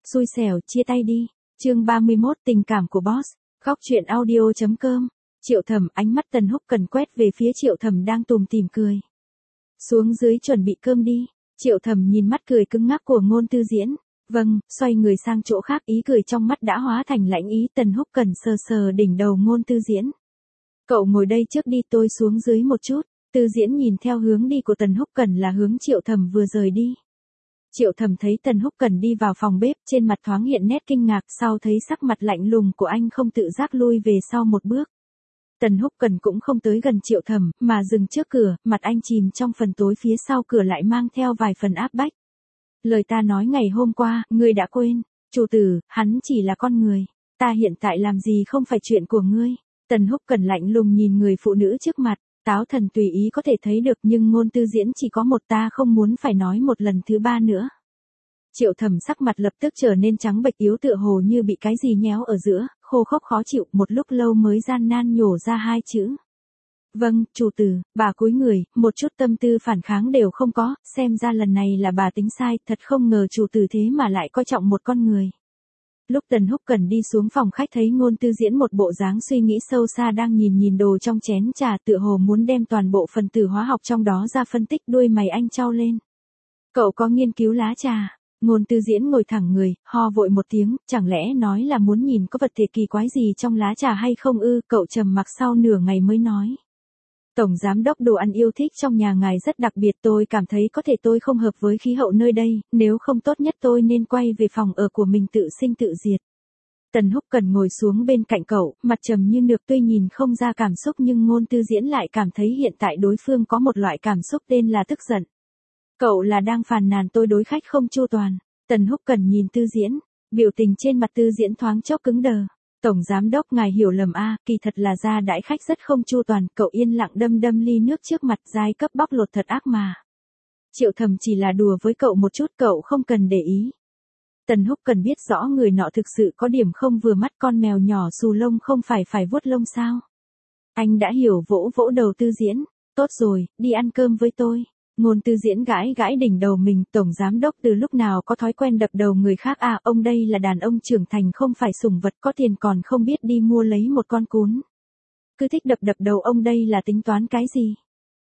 Xui xẻo, chia tay đi. Chương 31 tình cảm của boss. Góc truyện audio.com. Triệu Thẩm, ánh mắt Tần Húc Cần quét về phía Triệu Thẩm đang tủm tỉm cười. Xuống dưới chuẩn bị cơm đi. Triệu Thẩm nhìn mắt cười cứng ngắc của Ngôn Tư Diễn. Vâng, xoay người sang chỗ khác, ý cười trong mắt đã hóa thành lãnh ý. Tần Húc Cần sờ sờ đỉnh đầu Ngôn Tư Diễn. Cậu ngồi đây trước đi, tôi xuống dưới một chút. Tư Diễn nhìn theo hướng đi của Tần Húc Cần là hướng Triệu Thẩm vừa rời đi. Triệu Thẩm thấy Tần Húc Cần đi vào phòng bếp, trên mặt thoáng hiện nét kinh ngạc, sau thấy sắc mặt lạnh lùng của anh không tự giác lui về sau một bước. Tần Húc Cần cũng không tới gần Triệu Thẩm, mà dừng trước cửa, mặt anh chìm trong phần tối, phía sau cửa lại mang theo vài phần áp bách. Lời ta nói ngày hôm qua, ngươi đã quên. Chủ tử, hắn chỉ là con người. Ta hiện tại làm gì không phải chuyện của ngươi. Tần Húc Cần lạnh lùng nhìn người phụ nữ trước mặt. Táo thần tùy ý có thể thấy được, nhưng Ngôn Tư Diễn chỉ có một, ta không muốn phải nói một lần thứ ba nữa. Triệu Thẩm sắc mặt lập tức trở nên trắng bệch, yếu tựa hồ như bị cái gì nhéo ở giữa, khô khốc khó chịu, một lúc lâu mới gian nan nhổ ra hai chữ. Vâng, chủ tử. Bà cúi người, một chút tâm tư phản kháng đều không có, xem ra lần này là bà tính sai, thật không ngờ chủ tử thế mà lại coi trọng một con người. Lúc Tần Húc Cần đi xuống phòng khách thấy Ngôn Tư Diễn một bộ dáng suy nghĩ sâu xa đang nhìn đồ trong chén trà, tựa hồ muốn đem toàn bộ phần tử hóa học trong đó ra phân tích, đuôi mày anh chau lên. Cậu có nghiên cứu lá trà? Ngôn Tư Diễn ngồi thẳng người, ho vội một tiếng, chẳng lẽ nói là muốn nhìn có vật thể kỳ quái gì trong lá trà hay không ư? Cậu trầm mặc sau nửa ngày mới nói. Tổng giám đốc đồ ăn yêu thích trong nhà ngài rất đặc biệt, tôi cảm thấy có thể tôi không hợp với khí hậu nơi đây, nếu không tốt nhất tôi nên quay về phòng ở của mình tự sinh tự diệt. Tần Húc Cần ngồi xuống bên cạnh cậu, mặt trầm như nước, tuy nhìn không ra cảm xúc nhưng Ngôn Tư Diễn lại cảm thấy hiện tại đối phương có một loại cảm xúc tên là tức giận. Cậu là đang phàn nàn tôi đối khách không chu toàn. Tần Húc Cần nhìn Tư Diễn, biểu tình trên mặt Tư Diễn thoáng chốc cứng đờ. Tổng giám đốc ngài hiểu lầm a, kỳ thật là gia đãi khách rất không chu toàn. Cậu yên lặng đâm ly nước trước mặt, giai cấp bóc lột thật ác mà. Triệu Thẩm chỉ là đùa với cậu một chút, cậu không cần để ý. Tần Húc Cần biết rõ người nọ thực sự có điểm không vừa mắt, con mèo nhỏ xù lông không phải vuốt lông sao. Anh đã hiểu, vỗ vỗ đầu Tư Diễn. Tốt rồi, đi ăn cơm với tôi. Ngôn Tư Diễn gãi đỉnh đầu mình, tổng giám đốc từ lúc nào có thói quen đập đầu người khác à, ông đây là đàn ông trưởng thành không phải sủng vật, có tiền còn không biết đi mua lấy một con cún. Cứ thích đập đầu ông đây là tính toán cái gì?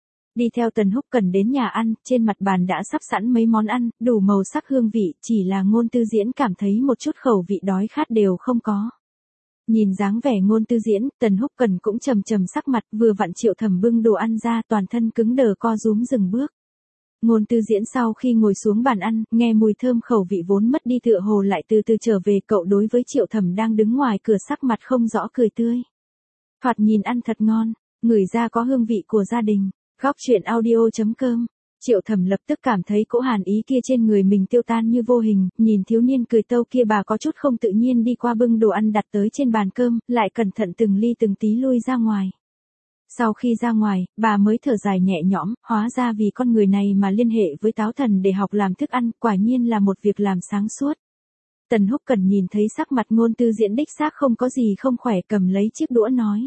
Đi theo Tần Húc Cần đến nhà ăn, trên mặt bàn đã sắp sẵn mấy món ăn, đủ màu sắc hương vị, chỉ là Ngôn Tư Diễn cảm thấy một chút khẩu vị đói khát đều không có. Nhìn dáng vẻ Ngôn Tư Diễn, Tần Húc Cần cũng trầm sắc mặt, vừa vặn Triệu Thẩm bưng đồ ăn ra, toàn thân cứng đờ co rúm dừng bước. Ngôn Tư Diễn sau khi ngồi xuống bàn ăn, nghe mùi thơm khẩu vị vốn mất đi tựa hồ lại từ từ trở về, cậu đối với Triệu Thẩm đang đứng ngoài cửa sắc mặt không rõ cười tươi. Thoạt nhìn ăn thật ngon, ngửi ra có hương vị của gia đình. Góc truyện audio.com. Triệu Thẩm lập tức cảm thấy cỗ hàn ý kia trên người mình tiêu tan như vô hình, nhìn thiếu niên cười tâu kia bà có chút không tự nhiên đi qua bưng đồ ăn đặt tới trên bàn cơm, lại cẩn thận từng ly từng tí lui ra ngoài. Sau khi ra ngoài, bà mới thở dài nhẹ nhõm, hóa ra vì con người này mà liên hệ với Táo Thần để học làm thức ăn, quả nhiên là một việc làm sáng suốt. Tần Húc Cần nhìn thấy sắc mặt Ngôn Tư Diễn đích xác không có gì không khỏe, cầm lấy chiếc đũa nói.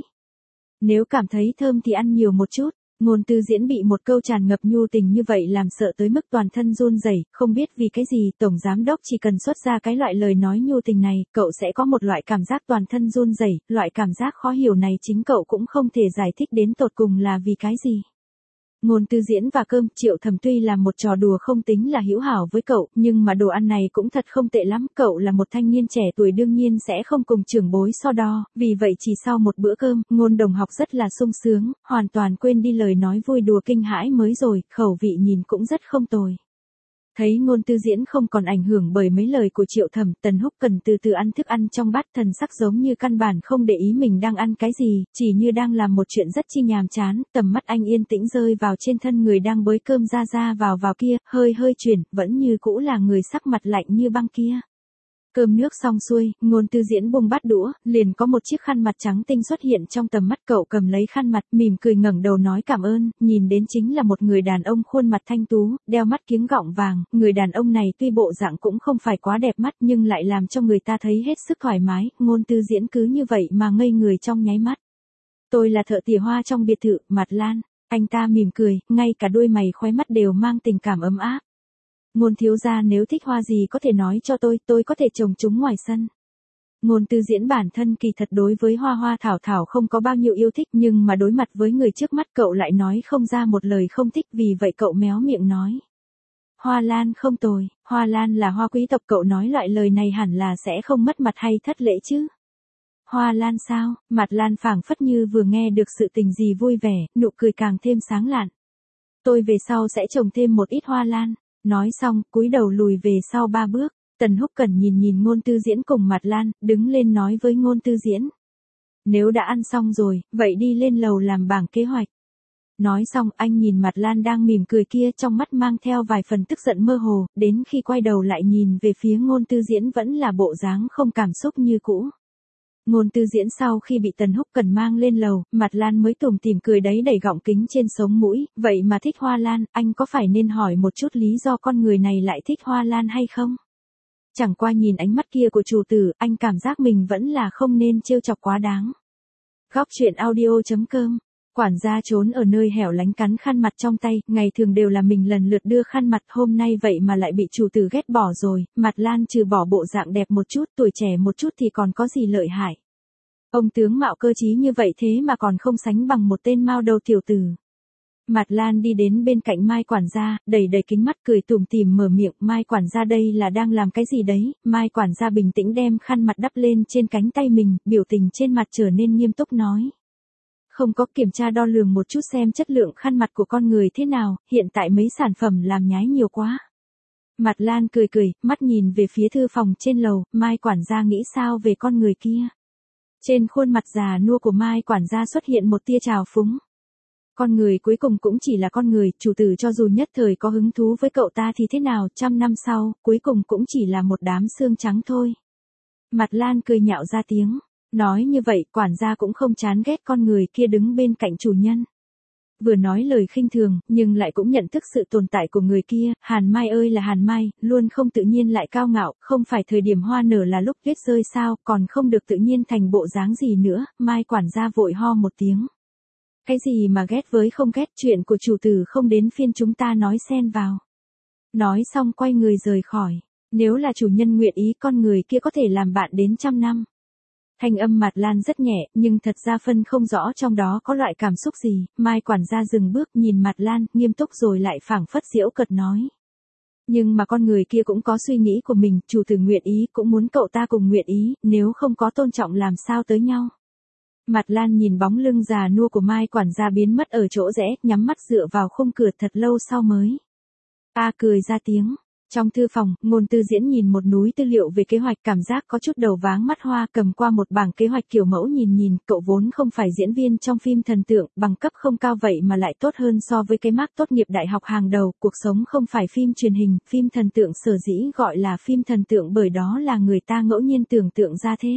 Nếu cảm thấy thơm thì ăn nhiều một chút. Ngôn Tư Diễn bị một câu tràn ngập nhu tình như vậy làm sợ tới mức toàn thân run rẩy, không biết vì cái gì, tổng giám đốc chỉ cần xuất ra cái loại lời nói nhu tình này, cậu sẽ có một loại cảm giác toàn thân run rẩy, loại cảm giác khó hiểu này chính cậu cũng không thể giải thích đến tột cùng là vì cái gì. Ngôn Tư Diễn và cơm, Triệu Thẩm tuy là một trò đùa không tính là hữu hảo với cậu, nhưng mà đồ ăn này cũng thật không tệ lắm, cậu là một thanh niên trẻ tuổi đương nhiên sẽ không cùng trưởng bối so đo, vì vậy chỉ sau một bữa cơm, Ngôn đồng học rất là sung sướng, hoàn toàn quên đi lời nói vui đùa kinh hãi mới rồi, khẩu vị nhìn cũng rất không tồi. Thấy Ngôn Tư Diễn không còn ảnh hưởng bởi mấy lời của Triệu Thẩm, Tần Húc Cần từ từ ăn thức ăn trong bát, thần sắc giống như căn bản không để ý mình đang ăn cái gì, chỉ như đang làm một chuyện rất chi nhàm chán, tầm mắt anh yên tĩnh rơi vào trên thân người đang bới cơm ra vào kia, hơi chuyển, vẫn như cũ là người sắc mặt lạnh như băng kia. Cơm nước xong xuôi, Ngôn Tư Diễn buông bát đũa, liền có một chiếc khăn mặt trắng tinh xuất hiện trong tầm mắt cậu, cầm lấy khăn mặt, mỉm cười ngẩng đầu nói cảm ơn, nhìn đến chính là một người đàn ông khuôn mặt thanh tú, đeo mắt kiếng gọng vàng, người đàn ông này tuy bộ dạng cũng không phải quá đẹp mắt nhưng lại làm cho người ta thấy hết sức thoải mái, Ngôn Tư Diễn cứ như vậy mà ngây người trong nháy mắt. Tôi là thợ tỉa hoa trong biệt thự, Mặt Lan, anh ta mỉm cười, ngay cả đôi mày khóe mắt đều mang tình cảm ấm áp. Ngôn thiếu gia nếu thích hoa gì có thể nói cho tôi có thể trồng chúng ngoài sân. Ngôn Tư Diễn bản thân kỳ thật đối với hoa hoa thảo thảo không có bao nhiêu yêu thích, nhưng mà đối mặt với người trước mắt cậu lại nói không ra một lời không thích, vì vậy cậu méo miệng nói. Hoa lan không tồi, hoa lan là hoa quý tộc, cậu nói loại lời này hẳn là sẽ không mất mặt hay thất lễ chứ. Hoa lan sao? Mặt Lan phảng phất như vừa nghe được sự tình gì vui vẻ, nụ cười càng thêm sáng lạn. Tôi về sau sẽ trồng thêm một ít hoa lan. Nói xong, cúi đầu lùi về sau 3 bước. Tần Húc Cẩn nhìn Ngôn Tư Diễn cùng Mặt Lan, đứng lên nói với Ngôn Tư Diễn. Nếu đã ăn xong rồi, vậy đi lên lầu làm bảng kế hoạch. Nói xong, anh nhìn Mặt Lan đang mỉm cười kia, trong mắt mang theo vài phần tức giận mơ hồ, đến khi quay đầu lại nhìn về phía Ngôn Tư Diễn vẫn là bộ dáng không cảm xúc như cũ. Ngôn Tư Diễn sau khi bị Tần Húc Cẩn mang lên lầu, Mặt Lan mới tủm tỉm cười đấy đẩy gọng kính trên sống mũi, vậy mà thích hoa lan, anh có phải nên hỏi một chút lý do con người này lại thích hoa lan hay không? Chẳng qua nhìn ánh mắt kia của chủ tử, anh cảm giác mình vẫn là không nên trêu chọc quá đáng. Góc truyện audio.com. Quản gia trốn ở nơi hẻo lánh cắn khăn mặt trong tay, ngày thường đều là mình lần lượt đưa khăn mặt, hôm nay vậy mà lại bị chủ tử ghét bỏ rồi. Mặt Lan trừ bỏ bộ dạng đẹp một chút, tuổi trẻ một chút thì còn có gì lợi hại. Ông tướng mạo cơ trí như vậy thế mà còn không sánh bằng một tên mao đầu tiểu tử. Mặt Lan đi đến bên cạnh Mai quản gia, đầy kính mắt cười tủm tỉm mở miệng. Mai quản gia đây là đang làm cái gì đấy? Mai quản gia bình tĩnh đem khăn mặt đắp lên trên cánh tay mình, biểu tình trên mặt trở nên nghiêm túc nói. Không có, kiểm tra đo lường một chút xem chất lượng khăn mặt của con người thế nào, hiện tại mấy sản phẩm làm nhái nhiều quá. Mặt Lan cười, mắt nhìn về phía thư phòng trên lầu, Mai quản gia nghĩ sao về con người kia. Trên khuôn mặt già nua của Mai quản gia xuất hiện một tia trào phúng. Con người cuối cùng cũng chỉ là con người, chủ tử cho dù nhất thời có hứng thú với cậu ta thì thế nào, 100 năm sau, cuối cùng cũng chỉ là một đám xương trắng thôi. Mặt Lan cười nhạo ra tiếng. Nói như vậy, quản gia cũng không chán ghét con người kia đứng bên cạnh chủ nhân. Vừa nói lời khinh thường, nhưng lại cũng nhận thức sự tồn tại của người kia. Hàn Mai ơi là Hàn Mai, luôn không tự nhiên lại cao ngạo, không phải thời điểm hoa nở là lúc tuyết rơi sao, còn không được tự nhiên thành bộ dáng gì nữa. Mai quản gia vội ho một tiếng. Cái gì mà ghét với không ghét, chuyện của chủ tử không đến phiên chúng ta nói xen vào. Nói xong quay người rời khỏi. Nếu là chủ nhân nguyện ý, con người kia có thể làm bạn đến 100 năm. Thanh âm Mặt Lan rất nhẹ, nhưng thật ra phân không rõ trong đó có loại cảm xúc gì. Mai quản gia dừng bước nhìn Mặt Lan, nghiêm túc rồi lại phảng phất giễu cợt nói. Nhưng mà con người kia cũng có suy nghĩ của mình, chủ tử nguyện ý cũng muốn cậu ta cùng nguyện ý, nếu không có tôn trọng làm sao tới nhau. Mặt Lan nhìn bóng lưng già nua của Mai quản gia biến mất ở chỗ rẽ, nhắm mắt dựa vào khung cửa thật lâu sau mới. Cười ra tiếng. Trong thư phòng, Ngôn Tư Diễn nhìn một núi tư liệu về kế hoạch, cảm giác có chút đầu váng mắt hoa, cầm qua một bảng kế hoạch kiểu mẫu nhìn, cậu vốn không phải diễn viên trong phim thần tượng, bằng cấp không cao vậy mà lại tốt hơn so với cái mác tốt nghiệp đại học hàng đầu, cuộc sống không phải phim truyền hình, phim thần tượng sở dĩ gọi là phim thần tượng bởi đó là người ta ngẫu nhiên tưởng tượng ra thế.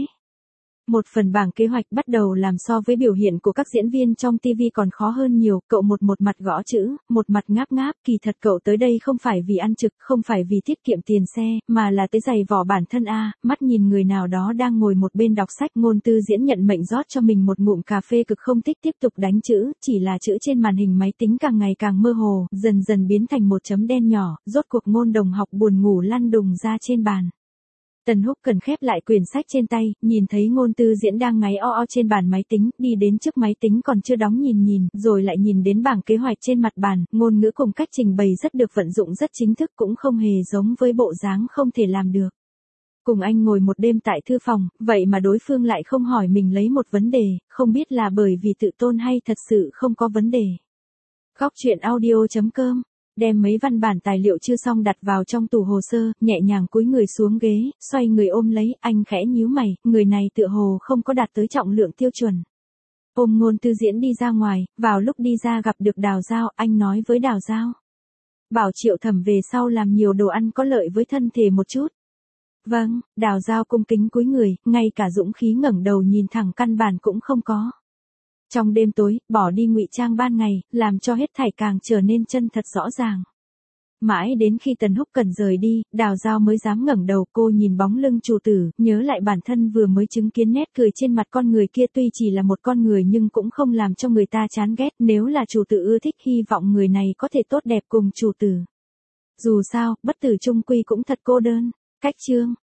Một phần bảng kế hoạch bắt đầu làm so với biểu hiện của các diễn viên trong TV còn khó hơn nhiều, cậu một mặt gõ chữ, một mặt ngáp, kỳ thật cậu tới đây không phải vì ăn trực, không phải vì tiết kiệm tiền xe, mà là tới giày vò bản thân mắt nhìn người nào đó đang ngồi một bên đọc sách. Ngôn Tư Diễn nhận mệnh rót cho mình một ngụm cà phê, cực không thích tiếp tục đánh chữ, chỉ là chữ trên màn hình máy tính càng ngày càng mơ hồ, dần biến thành một chấm đen nhỏ, rốt cuộc Ngôn đồng học buồn ngủ lăn đùng ra trên bàn. Tần Húc Cẩn khép lại quyển sách trên tay, nhìn thấy Ngôn Tư Diễn đang ngáy trên bàn máy tính, đi đến trước máy tính còn chưa đóng nhìn, rồi lại nhìn đến bảng kế hoạch trên mặt bàn, ngôn ngữ cùng cách trình bày rất được vận dụng, rất chính thức, cũng không hề giống với bộ dáng không thể làm được. Cùng anh ngồi một đêm tại thư phòng, vậy mà đối phương lại không hỏi mình lấy một vấn đề, không biết là bởi vì tự tôn hay thật sự không có vấn đề. Góc truyện audio.com. Đem mấy văn bản tài liệu chưa xong đặt vào trong tủ hồ sơ, nhẹ nhàng cúi người xuống ghế, xoay người ôm lấy, anh khẽ nhíu mày, người này tựa hồ không có đạt tới trọng lượng tiêu chuẩn. Ôm Ngôn Tư Diễn đi ra ngoài, vào lúc đi ra gặp được Đào Giao, anh nói với Đào Giao. Bảo Triệu Thẩm về sau làm nhiều đồ ăn có lợi với thân thể một chút. Vâng, Đào Giao cung kính cúi người, ngay cả dũng khí ngẩng đầu nhìn thẳng căn bản cũng không có. Trong đêm tối, bỏ đi ngụy trang ban ngày, làm cho hết thảy càng trở nên chân thật rõ ràng. Mãi đến khi Tần Húc Cẩn rời đi, Đào Giao mới dám ngẩng đầu, cô nhìn bóng lưng chủ tử, nhớ lại bản thân vừa mới chứng kiến nét cười trên mặt con người kia, tuy chỉ là một con người nhưng cũng không làm cho người ta chán ghét, nếu là chủ tử ưa thích hy vọng người này có thể tốt đẹp cùng chủ tử. Dù sao, bất tử chung quy cũng thật cô đơn. Cách chương